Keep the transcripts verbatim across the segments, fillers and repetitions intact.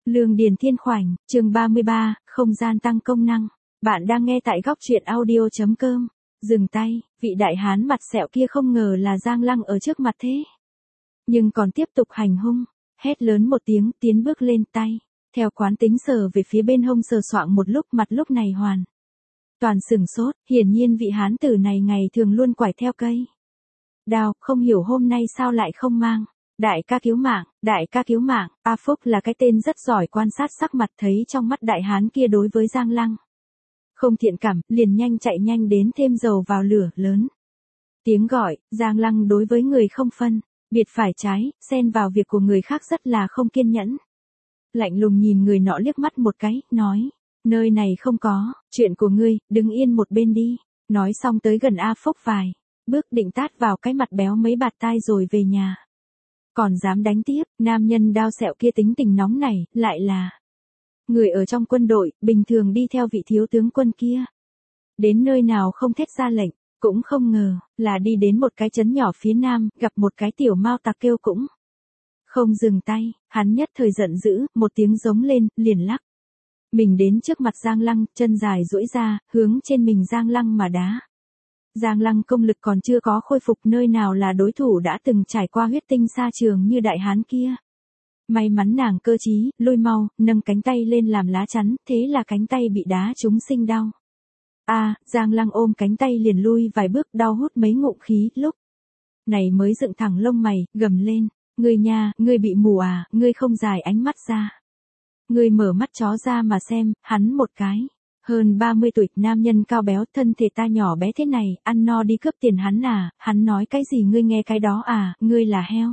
Lương Điền Thiên Khoảnh, chương ba mươi ba, không gian tăng công năng. Bạn đang nghe tại góc truyện audio chấm com. Dừng tay, vị đại hán mặt sẹo kia không ngờ là Giang Lăng ở trước mặt thế. Nhưng còn tiếp tục hành hung, hét lớn một tiếng, tiến bước lên tay. Theo quán tính sờ về phía bên hông sờ soạng một lúc, mặt lúc này hoàn. Toàn sửng sốt, hiển nhiên vị hán tử này ngày thường luôn quải theo cây đao, không hiểu hôm nay sao lại không mang. Đại ca cứu mạng, đại ca cứu mạng, A Phúc là cái tên rất giỏi quan sát sắc mặt, thấy trong mắt đại hán kia đối với Giang Lăng không thiện cảm, liền nhanh chạy nhanh đến thêm dầu vào lửa lớn. Tiếng gọi, Giang Lăng đối với người không phân biệt phải trái, xen vào việc của người khác rất là không kiên nhẫn. Lạnh lùng nhìn người nọ liếc mắt một cái, nói, nơi này không có chuyện của ngươi, đứng yên một bên đi. Nói xong tới gần A Phúc vài bước, định tát vào cái mặt béo mấy bạt tai rồi về nhà. Còn dám đánh tiếp, nam nhân đao sẹo kia tính tình nóng này, lại là người ở trong quân đội, bình thường đi theo vị thiếu tướng quân kia. Đến nơi nào không thét ra lệnh, cũng không ngờ, là đi đến một cái trấn nhỏ phía nam, gặp một cái tiểu mao tặc kêu cũng không dừng tay, hắn nhất thời giận dữ, một tiếng giống lên, liền lắc mình đến trước mặt Giang Lăng, chân dài duỗi ra, hướng trên mình Giang Lăng mà đá. Giang Lăng công lực còn chưa có khôi phục, nơi nào là đối thủ đã từng trải qua huyết tinh xa trường như đại hán kia. May mắn nàng cơ trí, lôi mau, nâng cánh tay lên làm lá chắn, thế là cánh tay bị đá trúng sinh đau. A, à, Giang Lăng ôm cánh tay liền lui vài bước, đau hút mấy ngụm khí, lúc này mới dựng thẳng lông mày, gầm lên, ngươi nha, ngươi bị mù à, ngươi không dài ánh mắt ra. Ngươi mở mắt chó ra mà xem, hắn một cái hơn ba mươi tuổi, nam nhân cao béo, thân thể ta nhỏ bé thế này, ăn no đi cướp tiền hắn à, hắn nói cái gì ngươi nghe cái đó à, ngươi là heo.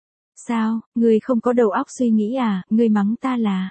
Sao, ngươi không có đầu óc suy nghĩ à, ngươi mắng ta là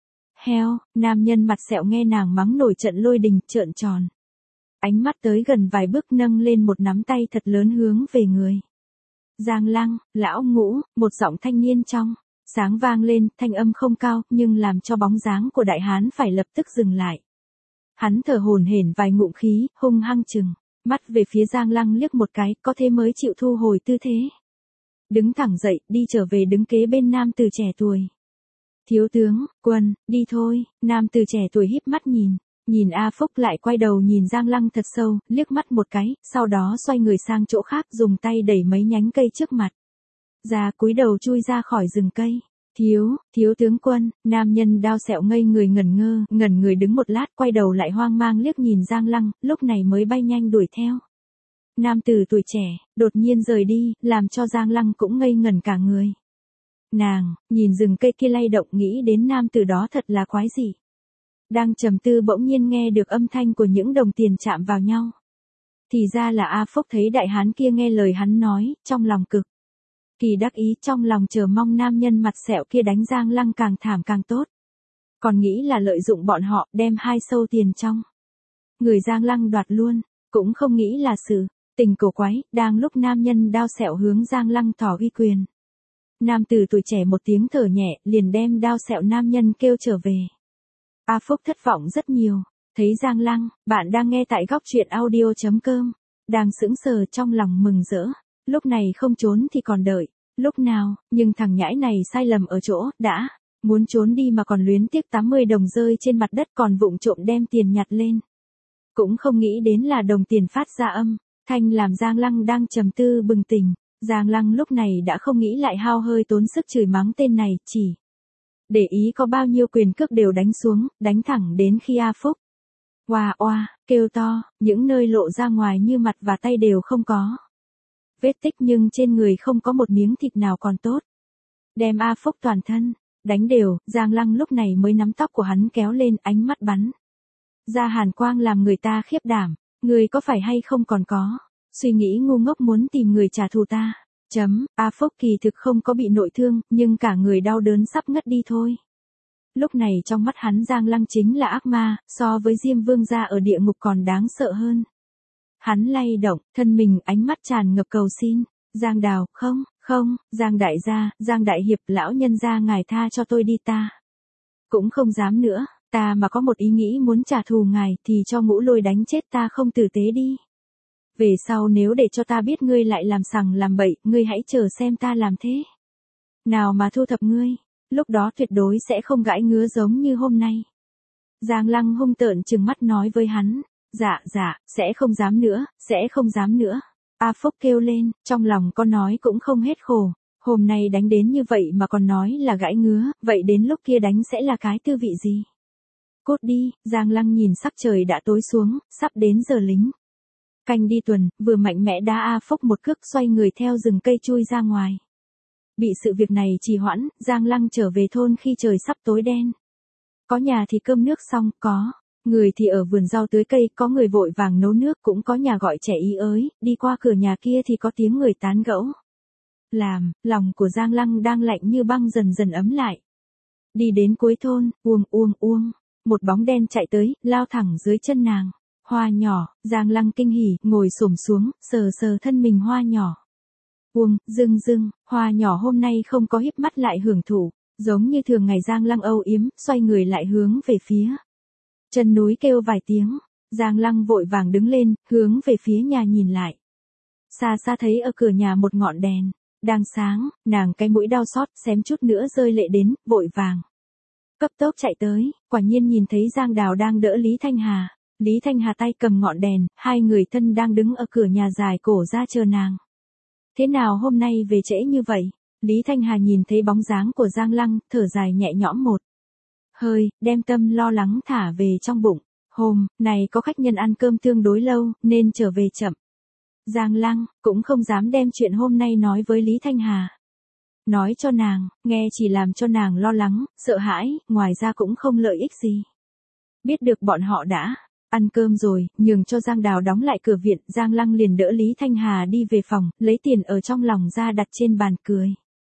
heo. Nam nhân mặt sẹo nghe nàng mắng nổi trận lôi đình, trợn tròn ánh mắt, tới gần vài bước nâng lên một nắm tay thật lớn hướng về người Giang Lăng. Lão Ngũ, một giọng thanh niên trong sáng vang lên, thanh âm không cao, nhưng làm cho bóng dáng của đại hán phải lập tức dừng lại. Hắn thở hổn hển vài ngụm khí, hung hăng chừng mắt về phía Giang Lăng liếc một cái, có thế mới chịu thu hồi tư thế. Đứng thẳng dậy, đi trở về đứng kế bên nam từ trẻ tuổi. Thiếu tướng, quân, đi thôi. Nam từ trẻ tuổi híp mắt nhìn, nhìn A Phúc lại quay đầu nhìn Giang Lăng thật sâu, liếc mắt một cái, sau đó xoay người sang chỗ khác, dùng tay đẩy mấy nhánh cây trước mặt ra, cúi đầu chui ra khỏi rừng cây. Thiếu, thiếu tướng quân, nam nhân đao sẹo ngây người ngẩn ngơ, ngẩn người đứng một lát, quay đầu lại hoang mang liếc nhìn Giang Lăng, lúc này mới bay nhanh đuổi theo. Nam tử tuổi trẻ, đột nhiên rời đi, làm cho Giang Lăng cũng ngây ngẩn cả người. Nàng, nhìn rừng cây kia lay động, nghĩ đến nam tử đó thật là quái dị. Đang trầm tư bỗng nhiên nghe được âm thanh của những đồng tiền chạm vào nhau. Thì ra là A Phúc thấy đại hán kia nghe lời hắn nói, trong lòng cực kỳ đắc ý, trong lòng chờ mong nam nhân mặt sẹo kia đánh Giang Lăng càng thảm càng tốt. Còn nghĩ là lợi dụng bọn họ, đem hai sâu tiền trong người Giang Lăng đoạt luôn, cũng không nghĩ là sự tình cổ quái, đang lúc nam nhân đao sẹo hướng Giang Lăng thỏ uy quyền. Nam tử tuổi trẻ một tiếng thở nhẹ, liền đem đao sẹo nam nhân kêu trở về. A Phúc thất vọng rất nhiều, thấy Giang Lăng, bạn đang nghe tại góc truyện audio chấm com, đang sững sờ trong lòng mừng rỡ. Lúc này không trốn thì còn đợi lúc nào, nhưng thằng nhãi này sai lầm ở chỗ, đã muốn trốn đi mà còn luyến tiếc tám mươi đồng rơi trên mặt đất, còn vụng trộm đem tiền nhặt lên. Cũng không nghĩ đến là đồng tiền phát ra âm thanh, làm Giang Lăng đang trầm tư bừng tỉnh. Giang Lăng lúc này đã không nghĩ lại hao hơi tốn sức chửi mắng tên này, chỉ để ý có bao nhiêu quyền cước đều đánh xuống, đánh thẳng đến khi A Phúc oa oa kêu to, những nơi lộ ra ngoài như mặt và tay đều không có vết tích, nhưng trên người không có một miếng thịt nào còn tốt. Đem A Phúc toàn thân đánh đều, Giang Lăng lúc này mới nắm tóc của hắn kéo lên, ánh mắt bắn ra hàn quang làm người ta khiếp đảm. Người có phải hay không còn có suy nghĩ ngu ngốc muốn tìm người trả thù ta? Chấm, A Phúc kỳ thực không có bị nội thương, nhưng cả người đau đớn sắp ngất đi thôi. Lúc này trong mắt hắn Giang Lăng chính là ác ma, so với Diêm Vương gia ở địa ngục còn đáng sợ hơn. Hắn lay động, thân mình, ánh mắt tràn ngập cầu xin. Giang Đào, không, không, Giang Đại gia, Giang Đại Hiệp, lão nhân gia ngài tha cho tôi đi, ta cũng không dám nữa, ta mà có một ý nghĩ muốn trả thù ngài, thì cho Ngũ Lôi đánh chết ta không tử tế đi. Về sau nếu để cho ta biết ngươi lại làm sằng làm bậy, ngươi hãy chờ xem ta làm thế nào mà thu thập ngươi. lúc đó tuyệt đối sẽ không gãi ngứa giống như hôm nay. Giang Lăng hung tợn trừng mắt nói với hắn, dạ dạ, sẽ không dám nữa, sẽ không dám nữa. A Phúc kêu lên, trong lòng có nói cũng không hết khổ, hôm nay đánh đến như vậy mà còn nói là gãi ngứa, vậy đến lúc kia đánh sẽ là cái tư vị gì? Cút đi, Giang Lăng nhìn sắc trời đã tối xuống, sắp đến giờ lính canh đi tuần, vừa mạnh mẽ đá A Phúc một cước xoay người theo rừng cây chui ra ngoài. Bị sự việc này trì hoãn, Giang Lăng trở về thôn khi trời sắp tối đen. Có nhà thì cơm nước xong, có người thì ở vườn rau tưới cây, có người vội vàng nấu nước, cũng có nhà gọi trẻ ý ới, đi qua cửa nhà kia thì có tiếng người tán gẫu. Làm, lòng của Giang Lăng đang lạnh như băng dần dần ấm lại. Đi đến cuối thôn, uông uông uông, một bóng đen chạy tới, lao thẳng dưới chân nàng. Hoa nhỏ, Giang Lăng kinh hỉ, ngồi xổm xuống, sờ sờ thân mình hoa nhỏ. Uông, dưng dưng, hoa nhỏ hôm nay không có híp mắt lại hưởng thụ, giống như thường ngày Giang Lăng âu yếm, xoay người lại hướng về phía chân núi kêu vài tiếng. Giang Lăng vội vàng đứng lên, hướng về phía nhà nhìn lại. Xa xa thấy ở cửa nhà một ngọn đèn đang sáng, nàng cái mũi đau xót, xém chút nữa rơi lệ đến, vội vàng cấp tốc chạy tới, quả nhiên nhìn thấy Giang Đào đang đỡ Lý Thanh Hà. Lý Thanh Hà tay cầm ngọn đèn, hai người thân đang đứng ở cửa nhà dài cổ ra chờ nàng. Thế nào hôm nay về trễ như vậy? Lý Thanh Hà nhìn thấy bóng dáng của Giang Lăng, thở dài nhẹ nhõm một hơi, đem tâm lo lắng thả về trong bụng. Hôm này có khách nhân ăn cơm tương đối lâu, nên trở về chậm. Giang Lăng cũng không dám đem chuyện hôm nay nói với Lý Thanh Hà. Nói cho nàng, nghe chỉ làm cho nàng lo lắng, sợ hãi, ngoài ra cũng không lợi ích gì. Biết được bọn họ đã ăn cơm rồi, nhường cho Giang Đào đóng lại cửa viện, Giang Lăng liền đỡ Lý Thanh Hà đi về phòng, lấy tiền ở trong lòng ra đặt trên bàn cười.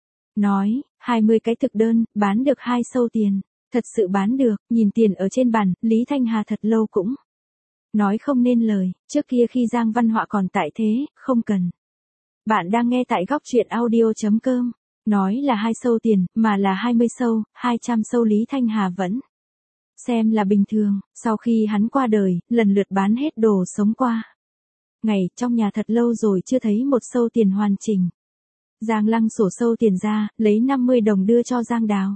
Nói, hai mươi cái thực đơn, bán được hai sâu tiền. Thật sự bán được, nhìn tiền ở trên bàn, Lý Thanh Hà thật lâu cũng nói không nên lời, trước kia khi Giang Văn Họa còn tại thế, không cần. Bạn đang nghe tại góc truyện audio.com, nói là hai sâu tiền, mà là hai mươi sâu, hai trăm sâu Lý Thanh Hà vẫn xem là bình thường, sau khi hắn qua đời, lần lượt bán hết đồ sống qua ngày, trong nhà thật lâu rồi chưa thấy một sâu tiền hoàn chỉnh. Giang Lăng sổ sâu tiền ra, lấy năm mươi đồng đưa cho Giang Đào.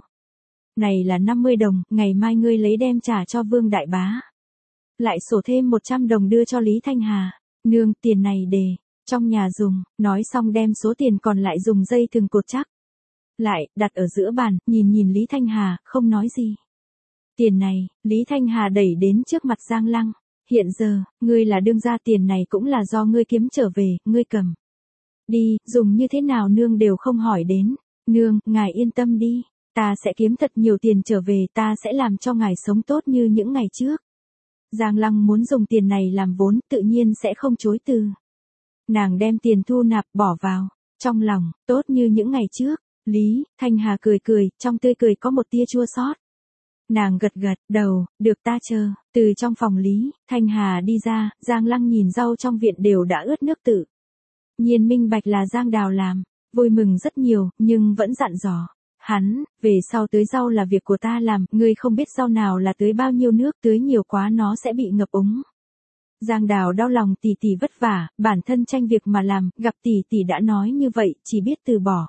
Này là năm mươi đồng, ngày mai ngươi lấy đem trả cho Vương Đại Bá. Lại sổ thêm một trăm đồng đưa cho Lý Thanh Hà. Nương, tiền này để trong nhà dùng, nói xong đem số tiền còn lại dùng dây thừng cột chắc lại, đặt ở giữa bàn, nhìn nhìn Lý Thanh Hà, không nói gì. Tiền này, Lý Thanh Hà đẩy đến trước mặt Giang Lăng. Hiện giờ, ngươi là đương gia, tiền này cũng là do ngươi kiếm trở về, ngươi cầm đi, dùng như thế nào nương đều không hỏi đến. Nương, ngài yên tâm đi, ta sẽ kiếm thật nhiều tiền trở về, ta sẽ làm cho ngài sống tốt như những ngày trước. Giang Lăng muốn dùng tiền này làm vốn, tự nhiên sẽ không chối từ. Nàng đem tiền thu nạp bỏ vào trong lòng, tốt như những ngày trước. Lý Thanh Hà cười cười, trong tươi cười có một tia chua xót. Nàng gật gật đầu, được ta chờ. Từ trong phòng Lý Thanh Hà đi ra, Giang Lăng nhìn rau trong viện đều đã ướt nước tự nhiên minh bạch là Giang Đào làm, vui mừng rất nhiều, nhưng vẫn dặn dò hắn, về sau tưới rau là việc của ta làm, ngươi không biết rau nào là tưới bao nhiêu nước, tưới nhiều quá nó sẽ bị ngập úng. Giang Đào đau lòng tỷ tỷ vất vả, bản thân tranh việc mà làm, gặp tỷ tỷ đã nói như vậy, chỉ biết từ bỏ.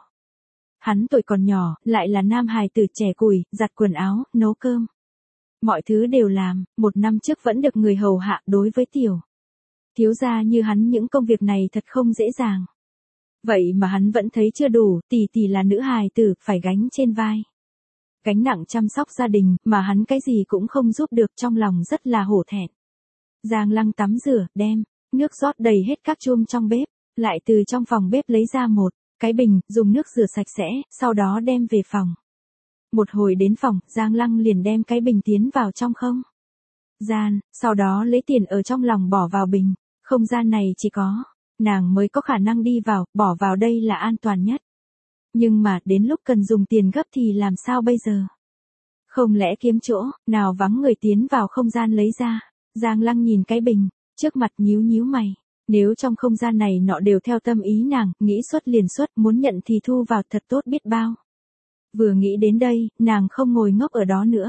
Hắn tuổi còn nhỏ, lại là nam hài tử trẻ củi, giặt quần áo, nấu cơm. Mọi thứ đều làm, một năm trước vẫn được người hầu hạ, đối với tiểu thiếu gia như hắn những công việc này thật không dễ dàng. Vậy mà hắn vẫn thấy chưa đủ, tỷ tỷ là nữ hài tử, phải gánh trên vai gánh nặng chăm sóc gia đình, mà hắn cái gì cũng không giúp được, trong lòng rất là hổ thẹn. Giang Lăng tắm rửa, đem nước rót đầy hết các chum trong bếp, lại từ trong phòng bếp lấy ra một cái bình, dùng nước rửa sạch sẽ, sau đó đem về phòng. Một hồi đến phòng, Giang Lăng liền đem cái bình tiến vào trong không gian, sau đó lấy tiền ở trong lòng bỏ vào bình. Không gian này chỉ có nàng mới có khả năng đi vào, bỏ vào đây là an toàn nhất. Nhưng mà, đến lúc cần dùng tiền gấp thì làm sao bây giờ? Không lẽ kiếm chỗ nào vắng người tiến vào không gian lấy ra? Giang Lăng nhìn cái bình trước mặt, nhíu nhíu mày. Nếu trong không gian này nọ đều theo tâm ý nàng, nghĩ xuất liền xuất, muốn nhận thì thu vào, thật tốt biết bao. Vừa nghĩ đến đây, nàng không ngồi ngốc ở đó nữa.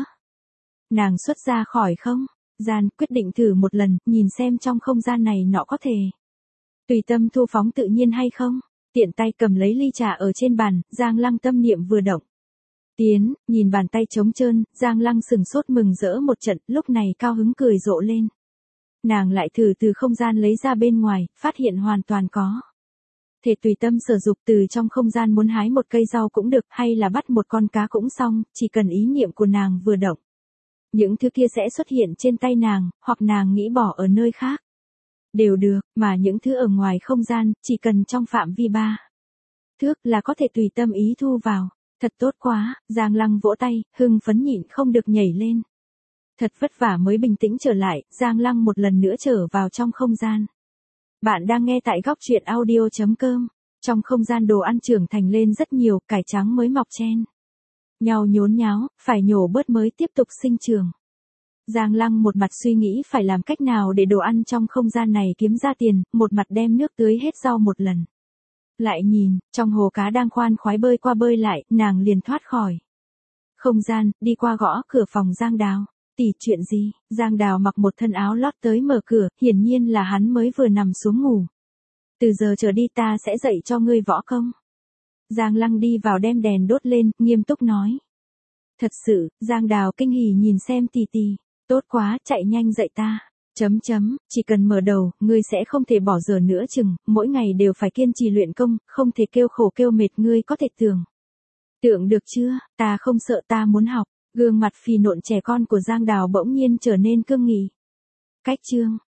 Nàng xuất ra khỏi không gian, quyết định thử một lần, nhìn xem trong không gian này nọ có thể tùy tâm thu phóng tự nhiên hay không. Tiện tay cầm lấy ly trà ở trên bàn, Giang Lăng tâm niệm vừa động. Tiến, nhìn bàn tay trống trơn, Giang Lăng sừng sốt mừng rỡ một trận, lúc này cao hứng cười rộ lên. Nàng lại thử từ không gian lấy ra bên ngoài, phát hiện hoàn toàn có. Thể tùy tâm sở dục, từ trong không gian muốn hái một cây rau cũng được, hay là bắt một con cá cũng xong, chỉ cần ý niệm của nàng vừa động. Những thứ kia sẽ xuất hiện trên tay nàng, hoặc nàng nghĩ bỏ ở nơi khác. Đều được, mà những thứ ở ngoài không gian, chỉ cần trong phạm vi ba thước là có thể tùy tâm ý thu vào. Thật tốt quá, Giang Lăng vỗ tay, hưng phấn nhịn không được nhảy lên. Thật vất vả mới bình tĩnh trở lại, Giang Lăng một lần nữa trở vào trong không gian. Bạn đang nghe tại góc truyện audio chấm com. Trong không gian đồ ăn trưởng thành lên rất nhiều, cải trắng mới mọc chen nhau nhốn nháo, phải nhổ bớt mới tiếp tục sinh trưởng. Giang Lăng một mặt suy nghĩ phải làm cách nào để đồ ăn trong không gian này kiếm ra tiền, một mặt đem nước tưới hết rau một lần. Lại nhìn, trong hồ cá đang khoan khoái bơi qua bơi lại, nàng liền thoát khỏi không gian, đi qua gõ cửa phòng Giang Đào. Tỷ, chuyện gì? Giang Đào mặc một thân áo lót tới mở cửa, hiển nhiên là hắn mới vừa nằm xuống ngủ. Từ giờ trở đi ta sẽ dạy cho ngươi võ công. Giang Lăng đi vào đem đèn đốt lên, nghiêm túc nói. Thật sự, Giang Đào kinh hỉ nhìn xem tỷ tỷ. Tốt quá, chạy nhanh dạy ta. Chấm chấm, chỉ cần mở đầu, ngươi sẽ không thể bỏ giờ nữa chừng, mỗi ngày đều phải kiên trì luyện công, không thể kêu khổ kêu mệt, ngươi có thể tưởng. Tượng được chưa, ta không sợ, ta muốn học. Gương mặt phì nộn trẻ con của Giang Đào bỗng nhiên trở nên cương nghị. Cách chương,